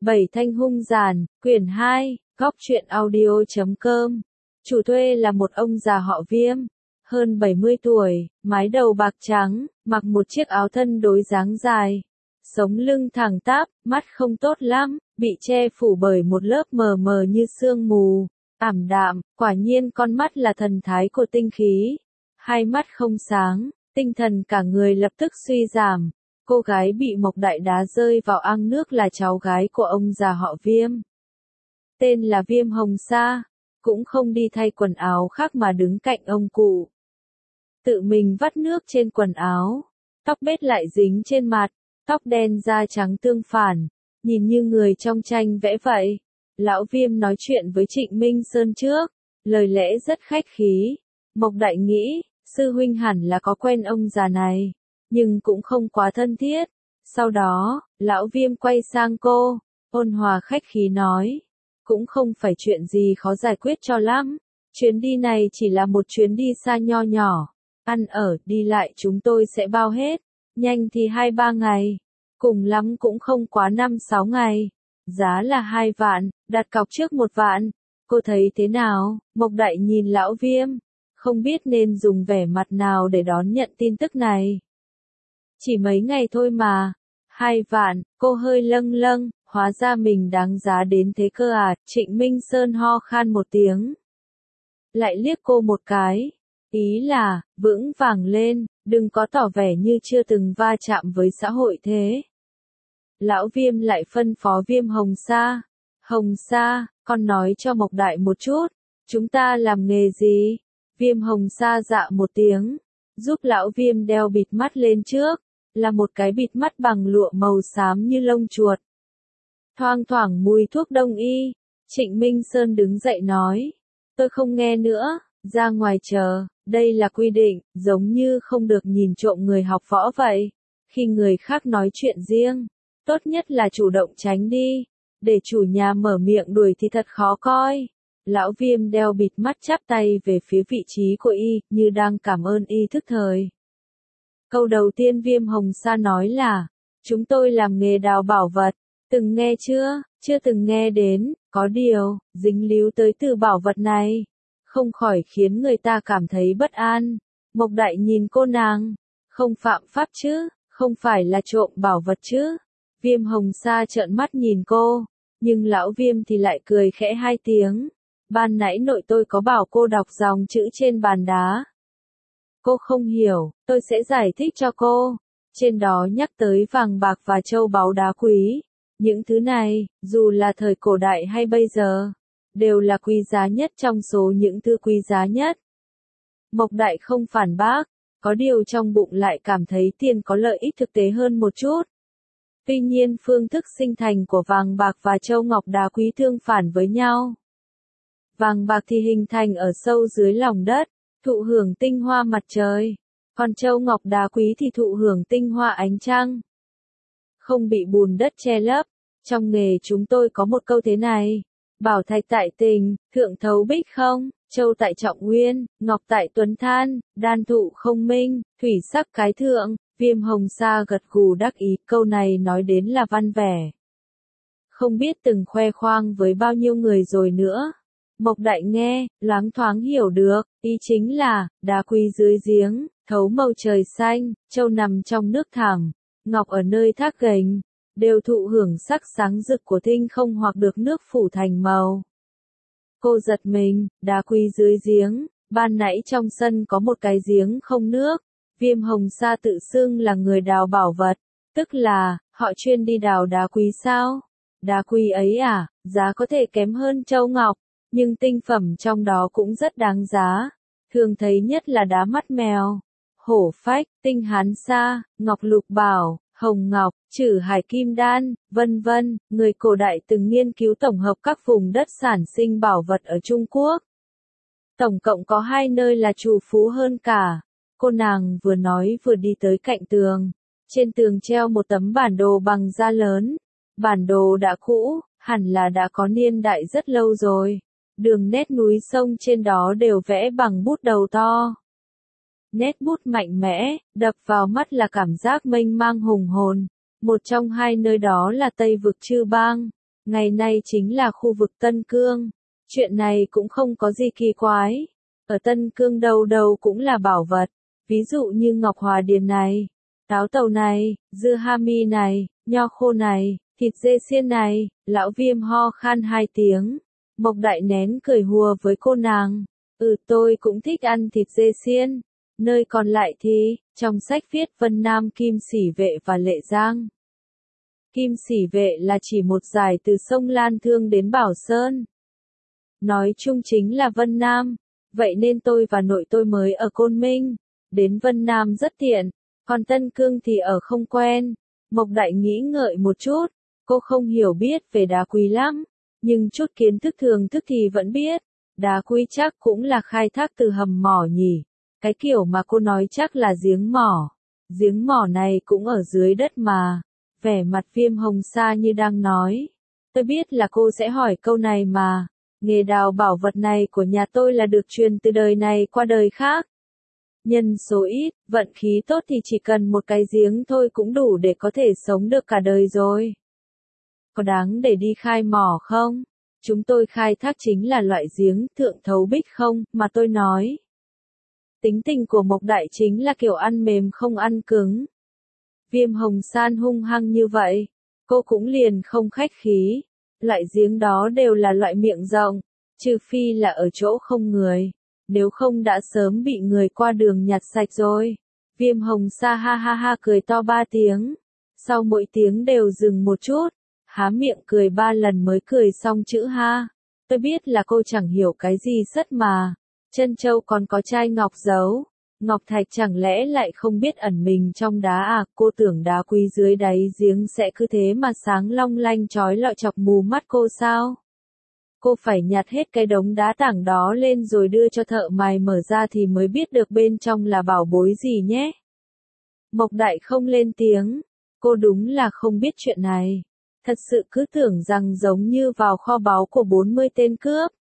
Bảy Thanh hung giàn, quyển 2, góc truyện audio.com. Chủ thuê là một ông già họ Viêm, hơn 70 tuổi, mái đầu bạc trắng, mặc một chiếc áo thân đối dáng dài, sống lưng thẳng tắp, mắt không tốt lắm, bị che phủ bởi một lớp mờ mờ như sương mù, ảm đạm, quả nhiên con mắt là thần thái của tinh khí. Hai mắt không sáng, tinh thần cả người lập tức suy giảm. Cô gái bị Mộc Đại đá rơi vào ao nước là cháu gái của ông già họ Viêm. Tên là Viêm Hồng Sa, cũng không đi thay quần áo khác mà đứng cạnh ông cụ. Tự mình vắt nước trên quần áo, tóc bết lại dính trên mặt, tóc đen da trắng tương phản, nhìn như người trong tranh vẽ vậy. Lão Viêm nói chuyện với Trịnh Minh Sơn trước, lời lẽ rất khách khí. Mộc Đại nghĩ, sư huynh hẳn là có quen ông già này, nhưng cũng không quá thân thiết. Sau đó, lão Viêm quay sang cô, ôn hòa khách khí nói, cũng không phải chuyện gì khó giải quyết cho lắm. Chuyến đi này chỉ là một chuyến đi xa nho nhỏ, ăn ở, đi lại chúng tôi sẽ bao hết, nhanh thì 2-3 ngày, cùng lắm cũng không quá 5-6 ngày. Giá là 2 vạn, đặt cọc trước 1 vạn. Cô thấy thế nào? Mộc Đại nhìn lão Viêm, không biết nên dùng vẻ mặt nào để đón nhận tin tức này. Chỉ mấy ngày thôi mà. 2 vạn, cô hơi lâng lâng, hóa ra mình đáng giá đến thế cơ à. Trịnh Minh Sơn ho khan một tiếng, lại liếc cô một cái. Ý là, vững vàng lên, đừng có tỏ vẻ như chưa từng va chạm với xã hội thế. Lão Viêm lại phân phó Viêm Hồng Sa. Hồng Sa, con nói cho Mộc Đại một chút, chúng ta làm nghề gì? Viêm Hồng Sa dạ một tiếng, giúp lão Viêm đeo bịt mắt lên trước, là một cái bịt mắt bằng lụa màu xám như lông chuột. Thoang thoảng mùi thuốc đông y. Trịnh Minh Sơn đứng dậy nói, tôi không nghe nữa, ra ngoài chờ, đây là quy định, giống như không được nhìn trộm người học võ vậy. Khi người khác nói chuyện riêng, tốt nhất là chủ động tránh đi, để chủ nhà mở miệng đuổi thì thật khó coi. Lão Viêm đeo bịt mắt chắp tay về phía vị trí của y, như đang cảm ơn y thức thời. Câu đầu tiên Viêm Hồng Sa nói là, chúng tôi làm nghề đào bảo vật, từng nghe chưa? Chưa từng nghe đến, có điều, dính líu tới từ bảo vật này, không khỏi khiến người ta cảm thấy bất an. Mộc Đại nhìn cô nàng, không phạm pháp chứ, không phải là trộm bảo vật chứ? Viêm Hồng Sa trợn mắt nhìn cô, nhưng lão Viêm thì lại cười khẽ 2 tiếng. Ban nãy nội tôi có bảo cô đọc dòng chữ trên bàn đá. Cô không hiểu, tôi sẽ giải thích cho cô. Trên đó nhắc tới vàng bạc và châu báu đá quý. Những thứ này, dù là thời cổ đại hay bây giờ, đều là quý giá nhất trong số những thứ quý giá nhất. Mộc Đại không phản bác, có điều trong bụng lại cảm thấy tiền có lợi ích thực tế hơn một chút. Tuy nhiên phương thức sinh thành của vàng bạc và châu ngọc đá quý tương phản với nhau. Vàng bạc thì hình thành ở sâu dưới lòng đất, thụ hưởng tinh hoa mặt trời, còn châu ngọc đá quý thì thụ hưởng tinh hoa ánh trăng, không bị bùn đất che lấp. Trong nghề chúng tôi có một câu thế này, bảo thạch tại tình, thượng thấu bích không, châu tại trọng nguyên, ngọc tại tuấn than, đan thụ không minh, thủy sắc cái thượng. Viêm Hồng Sa gật gù đắc ý, câu này nói đến là văn vẻ, không biết từng khoe khoang với bao nhiêu người rồi nữa. Mộc Đại nghe, loáng thoáng hiểu được, ý chính là, đá quý dưới giếng, thấu màu trời xanh, châu nằm trong nước thẳm, ngọc ở nơi thác gành, đều thụ hưởng sắc sáng rực của tinh không hoặc được nước phủ thành màu. Cô giật mình, đá quý dưới giếng, ban nãy trong sân có một cái giếng không nước. Viêm Hồng Sa tự xưng là người đào bảo vật, tức là, họ chuyên đi đào đá quý sao? Đá quý ấy à, giá có thể kém hơn châu ngọc, nhưng tinh phẩm trong đó cũng rất đáng giá. Thường thấy nhất là đá mắt mèo, hổ phách, tinh hán sa, ngọc lục bảo, hồng ngọc, trử hải kim đan, vân vân. Người cổ đại từng nghiên cứu tổng hợp các vùng đất sản sinh bảo vật ở Trung Quốc. Tổng cộng có 2 nơi là trù phú hơn cả. Cô nàng vừa nói vừa đi tới cạnh tường. Trên tường treo một tấm bản đồ bằng da lớn. Bản đồ đã cũ, hẳn là đã có niên đại rất lâu rồi. Đường nét núi sông trên đó đều vẽ bằng bút đầu to. Nét bút mạnh mẽ, đập vào mắt là cảm giác mênh mang hùng hồn. Một trong 2 nơi đó là Tây vực Chư Bang. Ngày nay chính là khu vực Tân Cương. Chuyện này cũng không có gì kỳ quái. Ở Tân Cương đâu đâu cũng là bảo vật. Ví dụ như ngọc hòa điền này, táo tàu này, dưa hami này, nho khô này, thịt dê xiên này. Lão Viêm ho khan 2 tiếng. Mộc Đại nén cười hùa với cô nàng. Tôi cũng thích ăn thịt dê xiên. Nơi còn lại thì, trong sách viết Vân Nam Kim Sỉ Vệ và Lệ Giang. Kim Sỉ Vệ là chỉ một dải từ sông Lan Thương đến Bảo Sơn. Nói chung chính là Vân Nam. Vậy nên tôi và nội tôi mới ở Côn Minh. Đến Vân Nam rất tiện. Còn Tân Cương thì ở không quen. Mộc Đại nghĩ ngợi một chút. Cô không hiểu biết về đá quý lắm. Nhưng chút kiến thức thường thức thì vẫn biết. Đá quý chắc cũng là khai thác từ hầm mỏ nhỉ. Cái kiểu mà cô nói chắc là giếng mỏ. Giếng mỏ này cũng ở dưới đất mà. Vẻ mặt Viêm Hồng Sa như đang nói. Tôi biết là cô sẽ hỏi câu này mà. Nghề đào bảo vật này của nhà tôi là được truyền từ đời này qua đời khác. Nhân số ít, vận khí tốt thì chỉ cần một cái giếng thôi cũng đủ để có thể sống được cả đời rồi. Có đáng để đi khai mỏ không? Chúng tôi khai thác chính là loại giếng thượng thấu bích không, mà tôi nói. Tính tình của Mộc Đại chính là kiểu ăn mềm không ăn cứng. Viêm Hồng San hung hăng như vậy, cô cũng liền không khách khí. Loại giếng đó đều là loại miệng rộng, trừ phi là ở chỗ không người. Nếu không đã sớm bị người qua đường nhặt sạch rồi. Viêm Hồng Sa ha ha ha cười to 3 tiếng. Sau mỗi tiếng đều dừng một chút. Há miệng cười 3 lần mới cười xong chữ ha. Tôi biết là cô chẳng hiểu cái gì sất mà. Trân châu còn có chai ngọc giấu. Ngọc thạch chẳng lẽ lại không biết ẩn mình trong đá à? Cô tưởng đá quý dưới đáy giếng sẽ cứ thế mà sáng long lanh chói lọi chọc mù mắt cô sao? Cô phải nhặt hết cái đống đá tảng đó lên rồi đưa cho thợ mài mở ra thì mới biết được bên trong là bảo bối gì nhé. Mộc Đại không lên tiếng. Cô đúng là không biết chuyện này. Thật sự cứ tưởng rằng giống như vào kho báu của 40 tên cướp.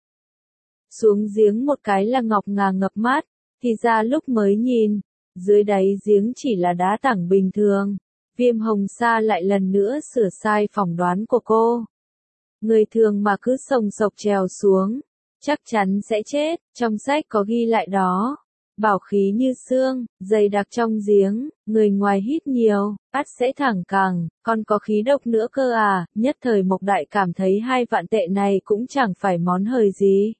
Xuống giếng một cái là ngọc ngà ngập mắt, thì ra lúc mới nhìn, dưới đáy giếng chỉ là đá tảng bình thường. Viêm Hồng Sa lại lần nữa sửa sai phỏng đoán của cô. Người thường mà cứ sồng sộc trèo xuống, chắc chắn sẽ chết, trong sách có ghi lại đó. Bảo khí như xương, dày đặc trong giếng, người ngoài hít nhiều, ắt sẽ thẳng cẳng, còn có khí độc nữa cơ à. Nhất thời Mộc Đại cảm thấy 2 vạn tệ này cũng chẳng phải món hời gì.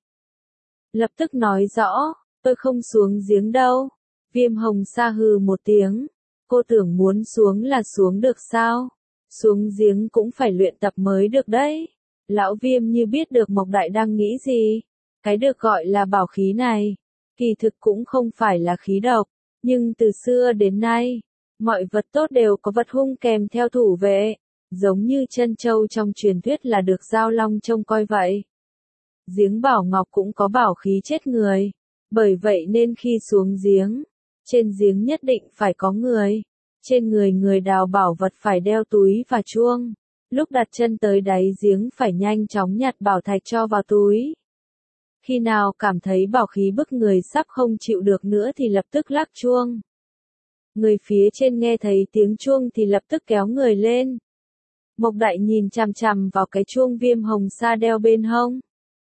Lập tức nói rõ, tôi không xuống giếng đâu. Viêm Hồng Sa hừ một tiếng. Cô tưởng muốn xuống là xuống được sao? Xuống giếng cũng phải luyện tập mới được đấy. Lão Viêm như biết được Mộc Đại đang nghĩ gì. Cái được gọi là bảo khí này, kỳ thực cũng không phải là khí độc. Nhưng từ xưa đến nay, mọi vật tốt đều có vật hung kèm theo thủ vệ. Giống như trân châu trong truyền thuyết là được Giao Long trông coi vậy. Giếng bảo ngọc cũng có bảo khí chết người. Bởi vậy nên khi xuống giếng, trên giếng nhất định phải có người. Trên người người đào bảo vật phải đeo túi và chuông. Lúc đặt chân tới đáy giếng phải nhanh chóng nhặt bảo thạch cho vào túi. Khi nào cảm thấy bảo khí bức người sắp không chịu được nữa thì lập tức lắc chuông. Người phía trên nghe thấy tiếng chuông thì lập tức kéo người lên. Mộc Đại nhìn chằm chằm vào cái chuông Viêm Hồng Sa đeo bên hông.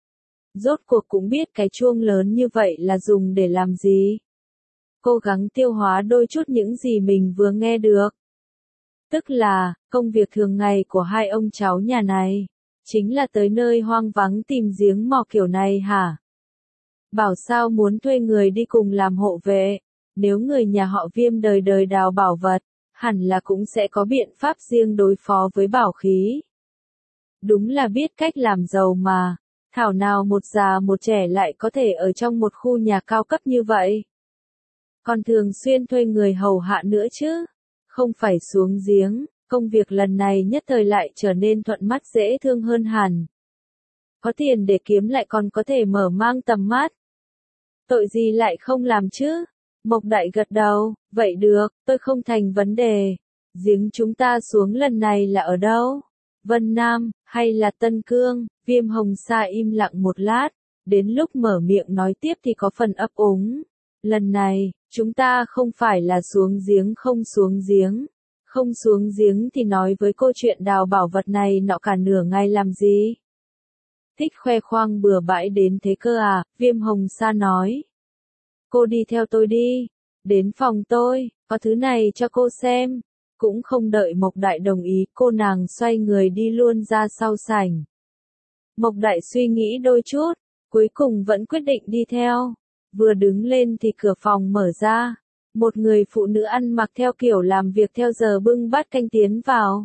Rốt cuộc cũng biết cái chuông lớn như vậy là dùng để làm gì. Cố gắng tiêu hóa đôi chút những gì mình vừa nghe được. Tức là, công việc thường ngày của 2 ông cháu nhà này, chính là tới nơi hoang vắng tìm giếng mò kiểu này hả? Bảo sao muốn thuê người đi cùng làm hộ vệ, nếu người nhà họ Viêm đời đời đào bảo vật, hẳn là cũng sẽ có biện pháp riêng đối phó với bảo khí. Đúng là biết cách làm giàu mà, thảo nào một già một trẻ lại có thể ở trong một khu nhà cao cấp như vậy. Còn thường xuyên thuê người hầu hạ nữa chứ, không phải xuống giếng, công việc lần này nhất thời lại trở nên thuận mắt dễ thương hơn hẳn. Có tiền để kiếm lại còn có thể mở mang tầm mắt. Tội gì lại không làm chứ? Mộc Đại gật đầu, vậy được, tôi không thành vấn đề. Giếng chúng ta xuống lần này là ở đâu? Vân Nam, hay là Tân Cương? Viêm Hồng Sa im lặng một lát, đến lúc mở miệng nói tiếp thì có phần ấp úng. Lần này, chúng ta không phải là xuống giếng không xuống giếng, Không xuống giếng thì nói với cô chuyện đào bảo vật này nọ cả nửa ngày làm gì? Thích khoe khoang bừa bãi đến thế cơ à, Viêm Hồng Sa nói. Cô đi theo tôi đi, đến phòng tôi, có thứ này cho cô xem. Cũng không đợi Mộc Đại đồng ý, cô nàng xoay người đi luôn ra sau sảnh. Mộc Đại suy nghĩ đôi chút, cuối cùng vẫn quyết định đi theo. Vừa đứng lên thì cửa phòng mở ra. Một người phụ nữ ăn mặc theo kiểu làm việc theo giờ bưng bát canh tiến vào.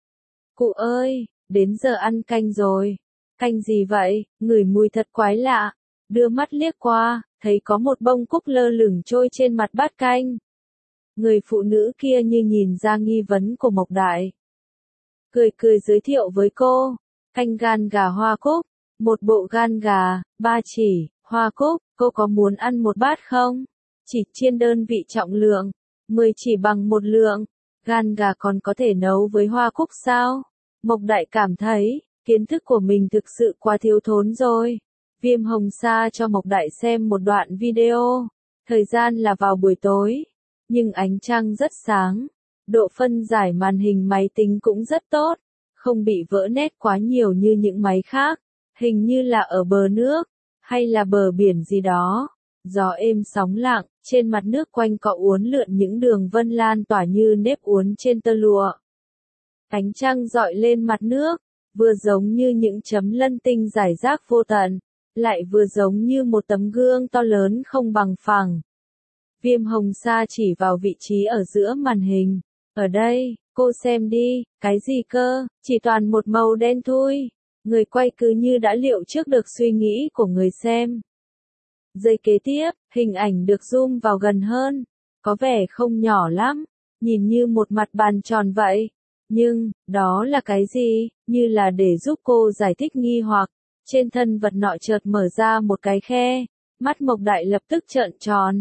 Cụ ơi, đến giờ ăn canh rồi. Canh gì vậy, ngửi mùi thật quái lạ. Đưa mắt liếc qua, thấy có một bông cúc lơ lửng trôi trên mặt bát canh. Người phụ nữ kia như nhìn ra nghi vấn của Mộc Đại. Cười cười giới thiệu với cô, canh gan gà hoa cúc, một bộ gan gà, 3 chỉ, hoa cúc, cô có muốn ăn một bát không? Chỉ chiên đơn vị trọng lượng, 10 chỉ bằng 1 lượng, gan gà còn có thể nấu với hoa cúc sao? Mộc Đại cảm thấy, kiến thức của mình thực sự quá thiếu thốn rồi. Viêm Hồng Sa cho Mộc Đại xem một đoạn video, thời gian là vào buổi tối, nhưng ánh trăng rất sáng, độ phân giải màn hình máy tính cũng rất tốt, không bị vỡ nét quá nhiều như những máy khác, hình như là ở bờ nước, hay là bờ biển gì đó. Gió êm sóng lặng, trên mặt nước quanh cọ uốn lượn những đường vân lan tỏa như nếp uốn trên tơ lụa. Ánh trăng dọi lên mặt nước, vừa giống như những chấm lân tinh rải rác vô tận, lại vừa giống như một tấm gương to lớn không bằng phẳng. Viêm Hồng Sa chỉ vào vị trí ở giữa màn hình. Ở đây, cô xem đi, cái gì cơ, chỉ toàn một màu đen thui. Người quay cứ như đã liệu trước được suy nghĩ của người xem. Giây kế tiếp, hình ảnh được zoom vào gần hơn. Có vẻ không nhỏ lắm, nhìn như một mặt bàn tròn vậy. Nhưng, đó là cái gì? Như là để giúp cô giải thích nghi hoặc. Trên thân vật nọ chợt mở ra một cái khe. Mắt Mộc Đại lập tức trợn tròn.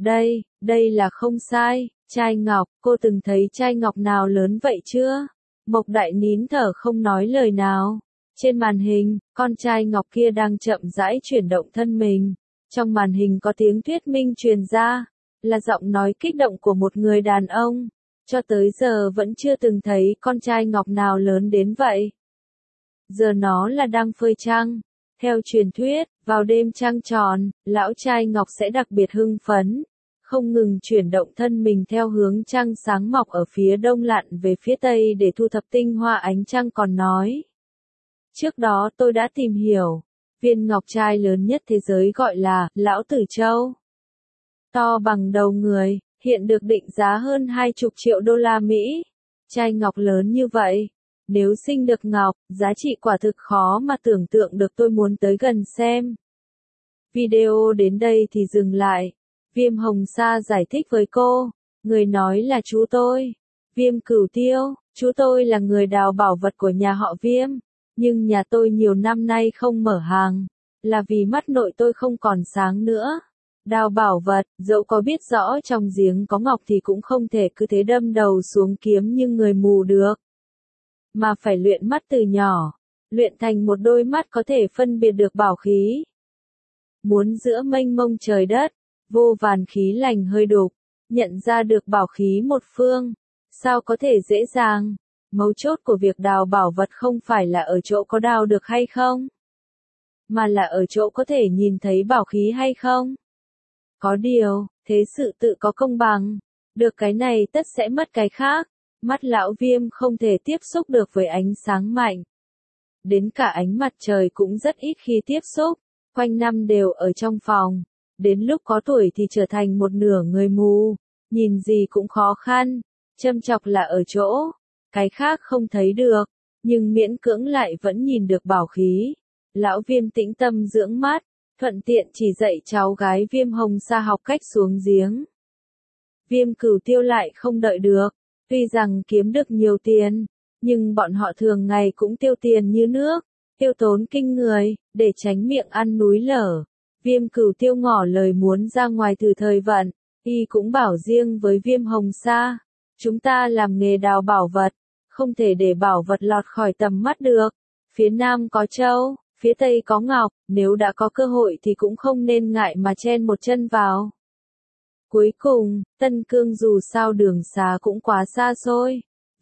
Đây là không sai, chai ngọc, cô từng thấy chai ngọc nào lớn vậy chưa? Mộc Đại nín thở không nói lời nào. Trên màn hình, con trai ngọc kia đang chậm rãi chuyển động thân mình. Trong màn hình có tiếng thuyết minh truyền ra, là giọng nói kích động của một người đàn ông. Cho tới giờ vẫn chưa từng thấy con trai ngọc nào lớn đến vậy. Giờ nó là đang phơi trăng. Theo truyền thuyết, vào đêm trăng tròn, lão trai ngọc sẽ đặc biệt hưng phấn, không ngừng chuyển động thân mình theo hướng trăng sáng mọc ở phía đông lặn về phía tây để thu thập tinh hoa ánh trăng còn nói. Trước đó tôi đã tìm hiểu, viên ngọc trai lớn nhất thế giới gọi là Lão Tử Châu. To bằng đầu người, hiện được định giá hơn 20 triệu đô la Mỹ. Chai ngọc lớn như vậy, nếu sinh được ngọc, giá trị quả thực khó mà tưởng tượng được, tôi muốn tới gần xem. Video đến đây thì dừng lại. Viêm Hồng Sa giải thích với cô, người nói là chú tôi, Viêm Cửu Tiêu, chú tôi là người đào bảo vật của nhà họ Viêm, nhưng nhà tôi nhiều năm nay không mở hàng, là vì mắt nội tôi không còn sáng nữa. Đào bảo vật, dẫu có biết rõ trong giếng có ngọc thì cũng không thể cứ thế đâm đầu xuống kiếm như người mù được. Mà phải luyện mắt từ nhỏ, luyện thành một đôi mắt có thể phân biệt được bảo khí. Muốn giữa mênh mông trời đất, vô vàn khí lành hơi đục, nhận ra được bảo khí một phương, sao có thể dễ dàng? Mấu chốt của việc đào bảo vật không phải là ở chỗ có đào được hay không, mà là ở chỗ có thể nhìn thấy bảo khí hay không. Có điều, thế sự tự có công bằng, được cái này tất sẽ mất cái khác. Mắt lão Viêm không thể tiếp xúc được với ánh sáng mạnh. Đến cả ánh mặt trời cũng rất ít khi tiếp xúc, quanh năm đều ở trong phòng. Đến lúc có tuổi thì trở thành một nửa người mù, nhìn gì cũng khó khăn. Châm chọc là ở chỗ, cái khác không thấy được, nhưng miễn cưỡng lại vẫn nhìn được bảo khí. Lão Viêm tĩnh tâm dưỡng mắt, thuận tiện chỉ dạy cháu gái Viêm Hồng Sa học cách xuống giếng. Viêm Cửu Tiêu lại không đợi được. Tuy rằng kiếm được nhiều tiền, nhưng bọn họ thường ngày cũng tiêu tiền như nước, tiêu tốn kinh người, để tránh miệng ăn núi lở. Viêm Cửu Tiêu ngỏ lời muốn ra ngoài thử thời vận, y cũng bảo riêng với Viêm Hồng Sa, chúng ta làm nghề đào bảo vật, không thể để bảo vật lọt khỏi tầm mắt được. Phía Nam có châu, phía Tây có ngọc, nếu đã có cơ hội thì cũng không nên ngại mà chen một chân vào. Cuối cùng, Tân Cương dù sao đường xá cũng quá xa xôi,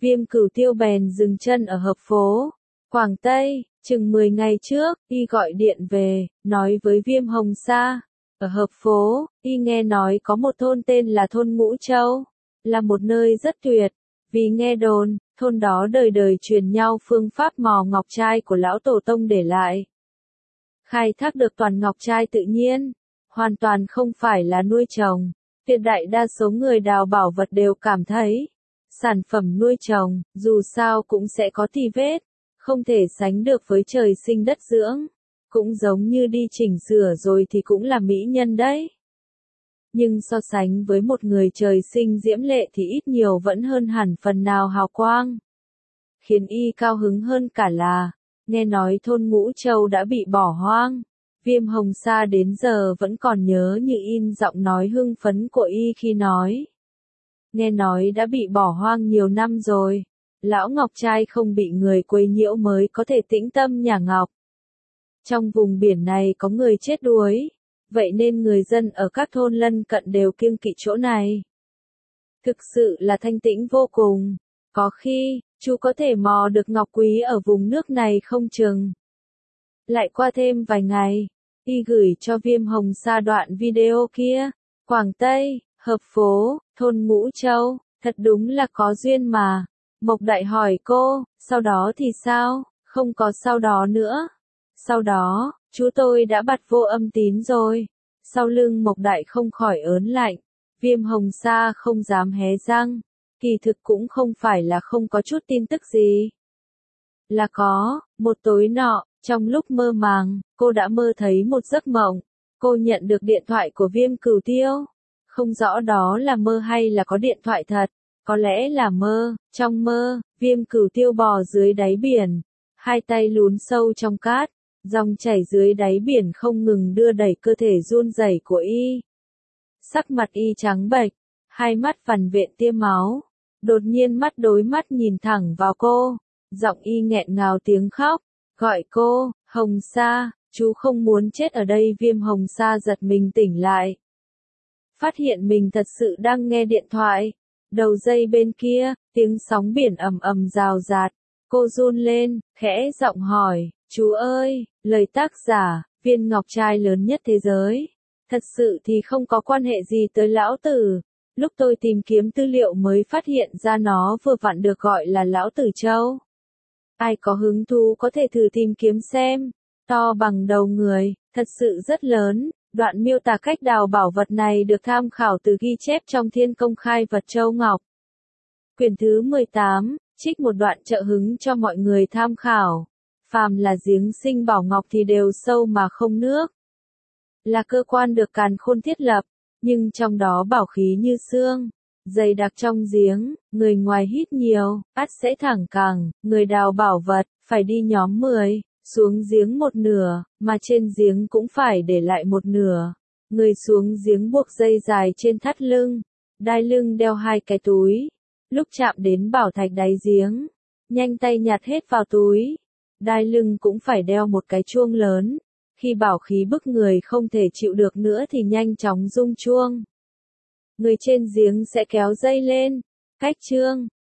Viêm Cửu Tiêu bèn dừng chân ở hợp phố Quảng Tây. Chừng 10 ngày trước, y gọi điện về, nói với Viêm Hồng Sa. Ở hợp phố, y nghe nói có một thôn tên là thôn Ngũ Châu, là một nơi rất tuyệt. Vì nghe đồn, thôn đó đời đời truyền nhau phương pháp mò ngọc trai của lão tổ tông để lại. Khai thác được toàn ngọc trai tự nhiên, hoàn toàn không phải là nuôi trồng. Tuyệt đại đa số người đào bảo vật đều cảm thấy, sản phẩm nuôi trồng, dù sao cũng sẽ có tì vết, không thể sánh được với trời sinh đất dưỡng. Cũng giống như đi chỉnh sửa rồi thì cũng là mỹ nhân đấy. Nhưng so sánh với một người trời sinh diễm lệ thì ít nhiều vẫn hơn hẳn phần nào hào quang. Khiến y cao hứng hơn cả là, nghe nói thôn Ngũ Châu đã bị bỏ hoang. Viêm Hồng Sa đến giờ vẫn còn nhớ như in giọng nói hưng phấn của y khi nói. Nghe nói đã bị bỏ hoang nhiều năm rồi. Lão ngọc trai không bị người quấy nhiễu mới có thể tĩnh tâm nhả ngọc. Trong vùng biển này có người chết đuối, vậy nên người dân ở các thôn lân cận đều kiêng kỵ chỗ này. Thực sự là thanh tĩnh vô cùng, có khi, chú có thể mò được ngọc quý ở vùng nước này không chừng. Lại qua thêm vài ngày, y gửi cho Viêm Hồng Sa đoạn video kia, Quảng Tây, hợp phố, thôn Ngũ Châu, thật đúng là có duyên mà. Mộc Đại hỏi cô, sau đó thì sao? Không có sau đó nữa. Sau đó, chú tôi đã bật vô âm tín rồi. Sau lưng Mộc Đại không khỏi ớn lạnh. Viêm Hồng Sa không dám hé răng. Kỳ thực cũng không phải là không có chút tin tức gì. Là có, một tối nọ, trong lúc mơ màng, cô đã mơ thấy một giấc mộng. Cô nhận được điện thoại của Viêm Cửu Tiêu. Không rõ đó là mơ hay là có điện thoại thật. Có lẽ là mơ. Trong mơ, Viêm Cửu Tiêu bò dưới đáy biển. Hai tay lún sâu trong cát. Dòng chảy dưới đáy biển không ngừng đưa đẩy cơ thể run rẩy của y. Sắc mặt y trắng bệch, hai mắt vằn vện tia máu. Đột nhiên mắt đối mắt nhìn thẳng vào cô. Giọng y nghẹn ngào tiếng khóc, gọi cô, Hồng Sa, chú không muốn chết ở đây. Viêm Hồng Sa giật mình tỉnh lại. Phát hiện mình thật sự đang nghe điện thoại. Đầu dây bên kia, tiếng sóng biển ầm ầm rào rạt. Cô run lên, khẽ giọng hỏi, chú ơi, lời tác giả, viên ngọc trai lớn nhất thế giới. Thật sự thì không có quan hệ gì tới lão tử. Lúc tôi tìm kiếm tư liệu mới phát hiện ra nó vừa vặn được gọi là lão tử châu. Ai có hứng thú có thể thử tìm kiếm xem. To bằng đầu người, thật sự rất lớn. Đoạn miêu tả cách đào bảo vật này được tham khảo từ ghi chép trong Thiên Công Khai Vật Châu Ngọc. Quyển thứ 18, trích một đoạn trợ hứng cho mọi người tham khảo. Phàm là giếng sinh bảo ngọc thì đều sâu mà không nước. Là cơ quan được càn khôn thiết lập, nhưng trong đó bảo khí như xương, dày đặc trong giếng, người ngoài hít nhiều, ắt sẽ thẳng cẳng, người đào bảo vật, phải đi nhóm 10, xuống giếng một nửa, mà trên giếng cũng phải để lại một nửa. Người xuống giếng buộc dây dài trên thắt lưng, đai lưng đeo hai cái túi. Lúc chạm đến bảo thạch đáy giếng, nhanh tay nhặt hết vào túi. Đai lưng cũng phải đeo một cái chuông lớn. Khi bảo khí bức người không thể chịu được nữa thì nhanh chóng rung chuông. Người trên giếng sẽ kéo dây lên, cách chương.